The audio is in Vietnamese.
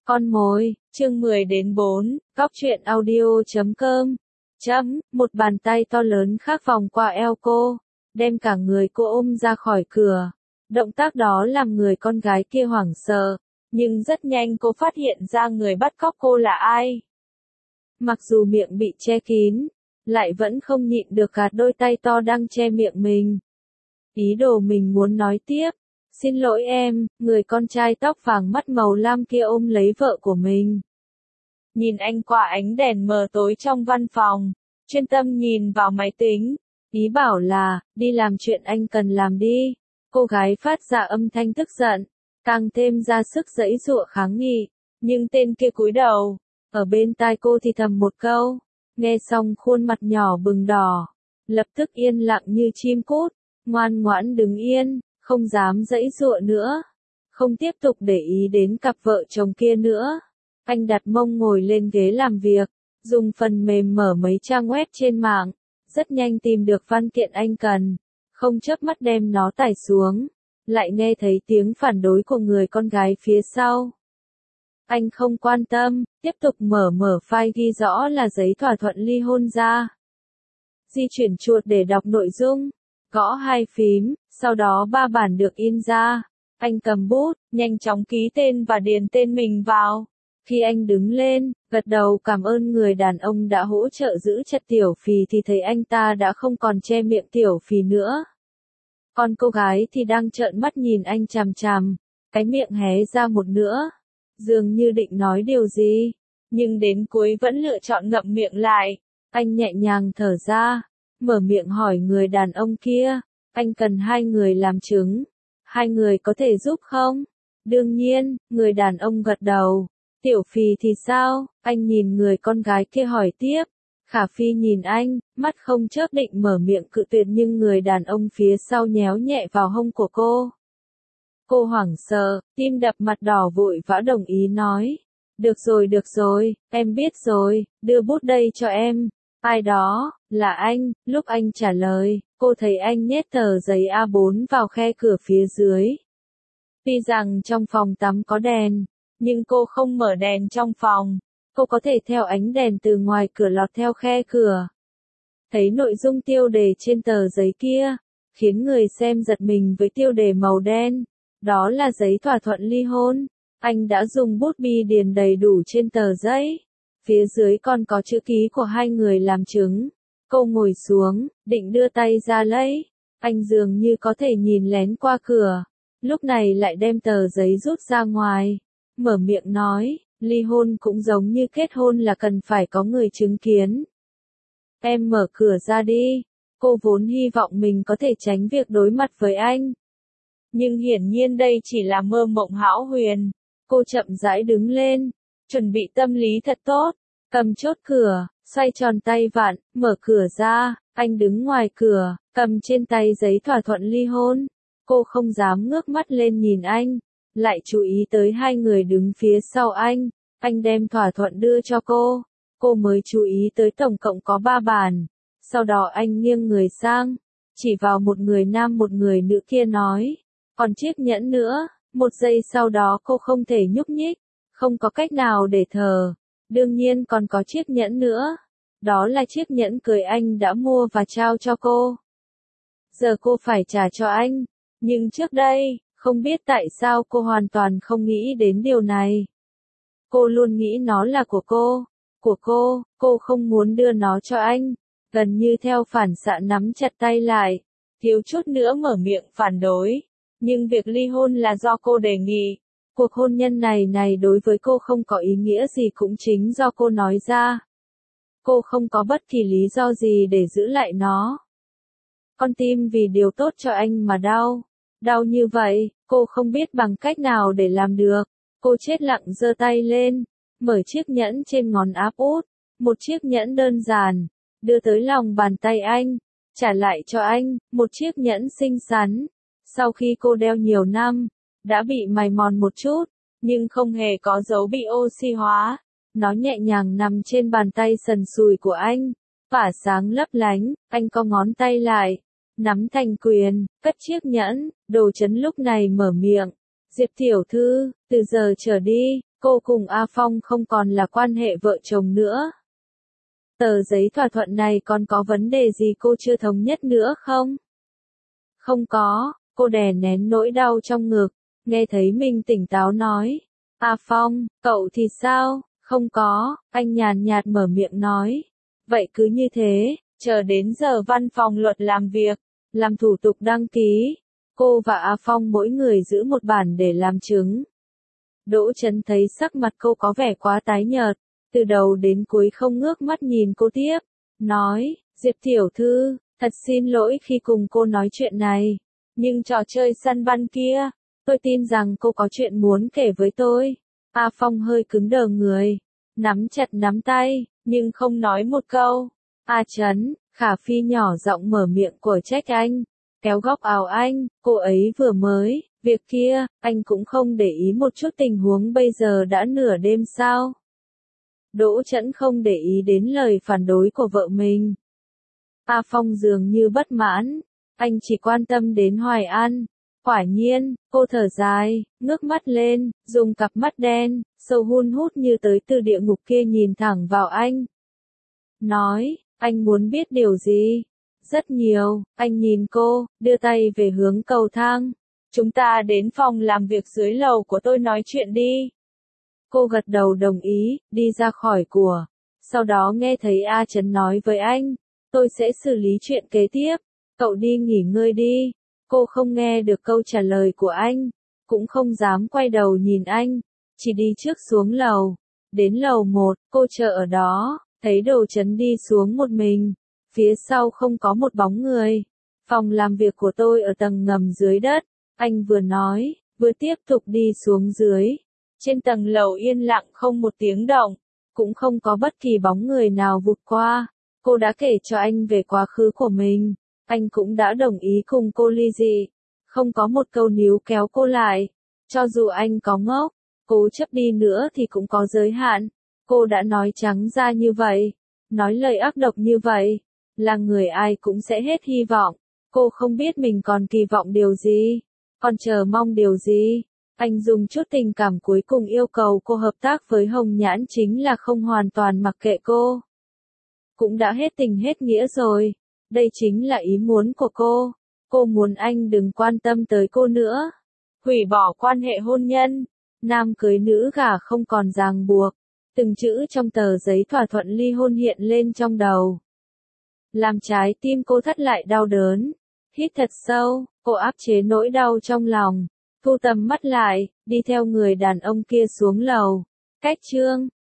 Con mồi, chương 10 đến 4, góc truyện audio.com. Một bàn tay to lớn khác vòng qua eo cô, đem cả người cô ôm ra khỏi cửa. Động tác đó làm người con gái kia hoảng sợ, nhưng rất nhanh cô phát hiện ra người bắt cóc cô là ai. Mặc dù miệng bị che kín, lại vẫn không nhịn được gạt đôi tay to đang che miệng mình. Ý đồ mình muốn nói tiếp. Xin lỗi em, người con trai tóc vàng mắt màu lam kia ôm lấy vợ của mình. Nhìn anh qua ánh đèn mờ tối trong văn phòng, chuyên tâm nhìn vào máy tính. Ý bảo là, đi làm chuyện anh cần làm đi. Cô gái phát ra âm thanh tức giận, càng thêm ra sức giãy giụa kháng nghị. Nhưng tên kia cúi đầu, ở bên tai cô thì thầm một câu. Nghe xong khuôn mặt nhỏ bừng đỏ, lập tức yên lặng như chim cút, ngoan ngoãn đứng yên. Không dám giãy giụa nữa, không tiếp tục để ý đến cặp vợ chồng kia nữa. Anh đặt mông ngồi lên ghế làm việc, dùng phần mềm mở mấy trang web trên mạng, rất nhanh tìm được văn kiện anh cần, không chớp mắt đem nó tải xuống, lại nghe thấy tiếng phản đối của người con gái phía sau. Anh không quan tâm, tiếp tục mở file ghi rõ là giấy thỏa thuận ly hôn ra. Di chuyển chuột để đọc nội dung. Gõ 2 phím, sau đó 3 bản được in ra. Anh cầm bút, nhanh chóng ký tên và điền tên mình vào. Khi anh đứng lên, gật đầu cảm ơn người đàn ông đã hỗ trợ giữ chặt Tiểu Phì thì thấy anh ta đã không còn che miệng Tiểu Phì nữa. Còn cô gái thì đang trợn mắt nhìn anh chằm chằm, cái miệng hé ra một nửa, dường như định nói điều gì, nhưng đến cuối vẫn lựa chọn ngậm miệng lại. Anh nhẹ nhàng thở ra. Mở miệng hỏi người đàn ông kia, anh cần 2 người làm chứng, 2 người có thể giúp không? Đương nhiên, người đàn ông gật đầu. Tiểu Phì thì sao? Anh nhìn người con gái kia hỏi tiếp. Khả Phi nhìn anh, mắt không chớp định mở miệng cự tuyệt nhưng người đàn ông phía sau nhéo nhẹ vào hông của cô. Cô hoảng sợ, tim đập mặt đỏ vội vã đồng ý nói. Được rồi, em biết rồi, đưa bút đây cho em. Ai đó, là anh. Lúc anh trả lời, cô thấy anh nhét tờ giấy A4 vào khe cửa phía dưới. Tuy rằng trong phòng tắm có đèn, nhưng cô không mở đèn trong phòng. Cô có thể theo ánh đèn từ ngoài cửa lọt theo khe cửa. Thấy nội dung tiêu đề trên tờ giấy kia, khiến người xem giật mình với tiêu đề màu đen. Đó là giấy thỏa thuận ly hôn. Anh đã dùng bút bi điền đầy đủ trên tờ giấy. Phía dưới còn có chữ ký của 2 người làm chứng. Cô ngồi xuống, định đưa tay ra lấy. Anh dường như có thể nhìn lén qua cửa. Lúc này lại đem tờ giấy rút ra ngoài. Mở miệng nói, ly hôn cũng giống như kết hôn là cần phải có người chứng kiến. Em mở cửa ra đi. Cô vốn hy vọng mình có thể tránh việc đối mặt với anh. Nhưng hiển nhiên đây chỉ là mơ mộng hão huyền. Cô chậm rãi đứng lên. Chuẩn bị tâm lý thật tốt, cầm chốt cửa, xoay tròn tay vặn, mở cửa ra, anh đứng ngoài cửa, cầm trên tay giấy thỏa thuận ly hôn. Cô không dám ngước mắt lên nhìn anh, lại chú ý tới 2 người đứng phía sau anh đem thỏa thuận đưa cho cô mới chú ý tới tổng cộng có 3 bản. Sau đó anh nghiêng người sang, chỉ vào một người nam một người nữ kia nói, còn chiếc nhẫn nữa. 1 giây sau đó cô không thể nhúc nhích. Không có cách nào để thở. Đương nhiên còn có chiếc nhẫn nữa. Đó là chiếc nhẫn cưới anh đã mua và trao cho cô. Giờ cô phải trả cho anh. Nhưng trước đây, không biết tại sao cô hoàn toàn không nghĩ đến điều này. Cô luôn nghĩ nó là của cô không muốn đưa nó cho anh. Gần như theo phản xạ nắm chặt tay lại. Thiếu chút nữa mở miệng phản đối. Nhưng việc ly hôn là do cô đề nghị. Cuộc hôn nhân này đối với cô không có ý nghĩa gì cũng chính do cô nói ra. Cô không có bất kỳ lý do gì để giữ lại nó. Con tim vì điều tốt cho anh mà đau. Đau như vậy, cô không biết bằng cách nào để làm được. Cô chết lặng giơ tay lên, mở chiếc nhẫn trên ngón áp út. Một chiếc nhẫn đơn giản, đưa tới lòng bàn tay anh, trả lại cho anh, một chiếc nhẫn xinh xắn. Sau khi cô đeo nhiều năm, đã bị mài mòn một chút, nhưng không hề có dấu bị oxy hóa. Nó nhẹ nhàng nằm trên bàn tay sần sùi của anh, tỏa sáng lấp lánh. Anh co ngón tay lại, nắm thành quyền, cất chiếc nhẫn. Đồ Chấn lúc này mở miệng. Diệp tiểu thư, từ giờ trở đi, cô cùng A Phong không còn là quan hệ vợ chồng nữa. Tờ giấy thỏa thuận này còn có vấn đề gì cô chưa thống nhất nữa không? Không có, cô đè nén nỗi đau trong ngực, nghe thấy mình tỉnh táo nói. A Phong, cậu thì sao? Không có, anh nhàn nhạt mở miệng nói. Vậy cứ như thế, chờ đến giờ văn phòng luật làm việc, làm thủ tục đăng ký. Cô và A Phong mỗi người giữ một bản để làm chứng. Đỗ Chấn thấy sắc mặt cô có vẻ quá tái nhợt, từ đầu đến cuối không ngước mắt nhìn cô tiếp, nói, Diệp tiểu thư, thật xin lỗi khi cùng cô nói chuyện này, nhưng trò chơi săn bắn kia, tôi tin rằng cô có chuyện muốn kể với tôi. A Phong hơi cứng đờ người, nắm chặt nắm tay, nhưng không nói một câu. A Chấn, Khả Phi nhỏ giọng mở miệng của trách anh, kéo góc áo anh, cô ấy vừa mới, việc kia, anh cũng không để ý một chút tình huống bây giờ đã nửa đêm sao. Đỗ Chấn không để ý đến lời phản đối của vợ mình. A Phong dường như bất mãn, anh chỉ quan tâm đến Hoài An. Quả nhiên, cô thở dài, ngước mắt lên, dùng cặp mắt đen, sâu hun hút như tới từ địa ngục kia nhìn thẳng vào anh. Nói, anh muốn biết điều gì? Rất nhiều, anh nhìn cô, đưa tay về hướng cầu thang. Chúng ta đến phòng làm việc dưới lầu của tôi nói chuyện đi. Cô gật đầu đồng ý, đi ra khỏi của. Sau đó nghe thấy A Chấn nói với anh, tôi sẽ xử lý chuyện kế tiếp, cậu đi nghỉ ngơi đi. Cô không nghe được câu trả lời của anh, cũng không dám quay đầu nhìn anh, chỉ đi trước xuống lầu. Đến lầu 1, cô chờ ở đó, thấy Đỗ Chấn đi xuống một mình, phía sau không có một bóng người. Phòng làm việc của tôi ở tầng ngầm dưới đất, anh vừa nói, vừa tiếp tục đi xuống dưới. Trên tầng lầu yên lặng không một tiếng động, cũng không có bất kỳ bóng người nào vụt qua. Cô đã kể cho anh về quá khứ của mình, anh cũng đã đồng ý cùng cô ly dị, không có một câu níu kéo cô lại. Cho dù anh có ngốc, cố chấp đi nữa thì cũng có giới hạn. Cô đã nói trắng ra như vậy, nói lời ác độc như vậy, là người ai cũng sẽ hết hy vọng. Cô không biết mình còn kỳ vọng điều gì, còn chờ mong điều gì. Anh dùng chút tình cảm cuối cùng yêu cầu cô hợp tác với Hồng Nhãn chính là không hoàn toàn mặc kệ cô. Cũng đã hết tình hết nghĩa rồi. Đây chính là ý muốn của cô. Cô muốn anh đừng quan tâm tới cô nữa. Hủy bỏ quan hệ hôn nhân. Nam cưới nữ gả không còn ràng buộc. Từng chữ trong tờ giấy thỏa thuận ly hôn hiện lên trong đầu. Làm trái tim cô thắt lại đau đớn. Hít thật sâu, cô áp chế nỗi đau trong lòng. Thu tầm mắt lại, đi theo người đàn ông kia xuống lầu. Cách chương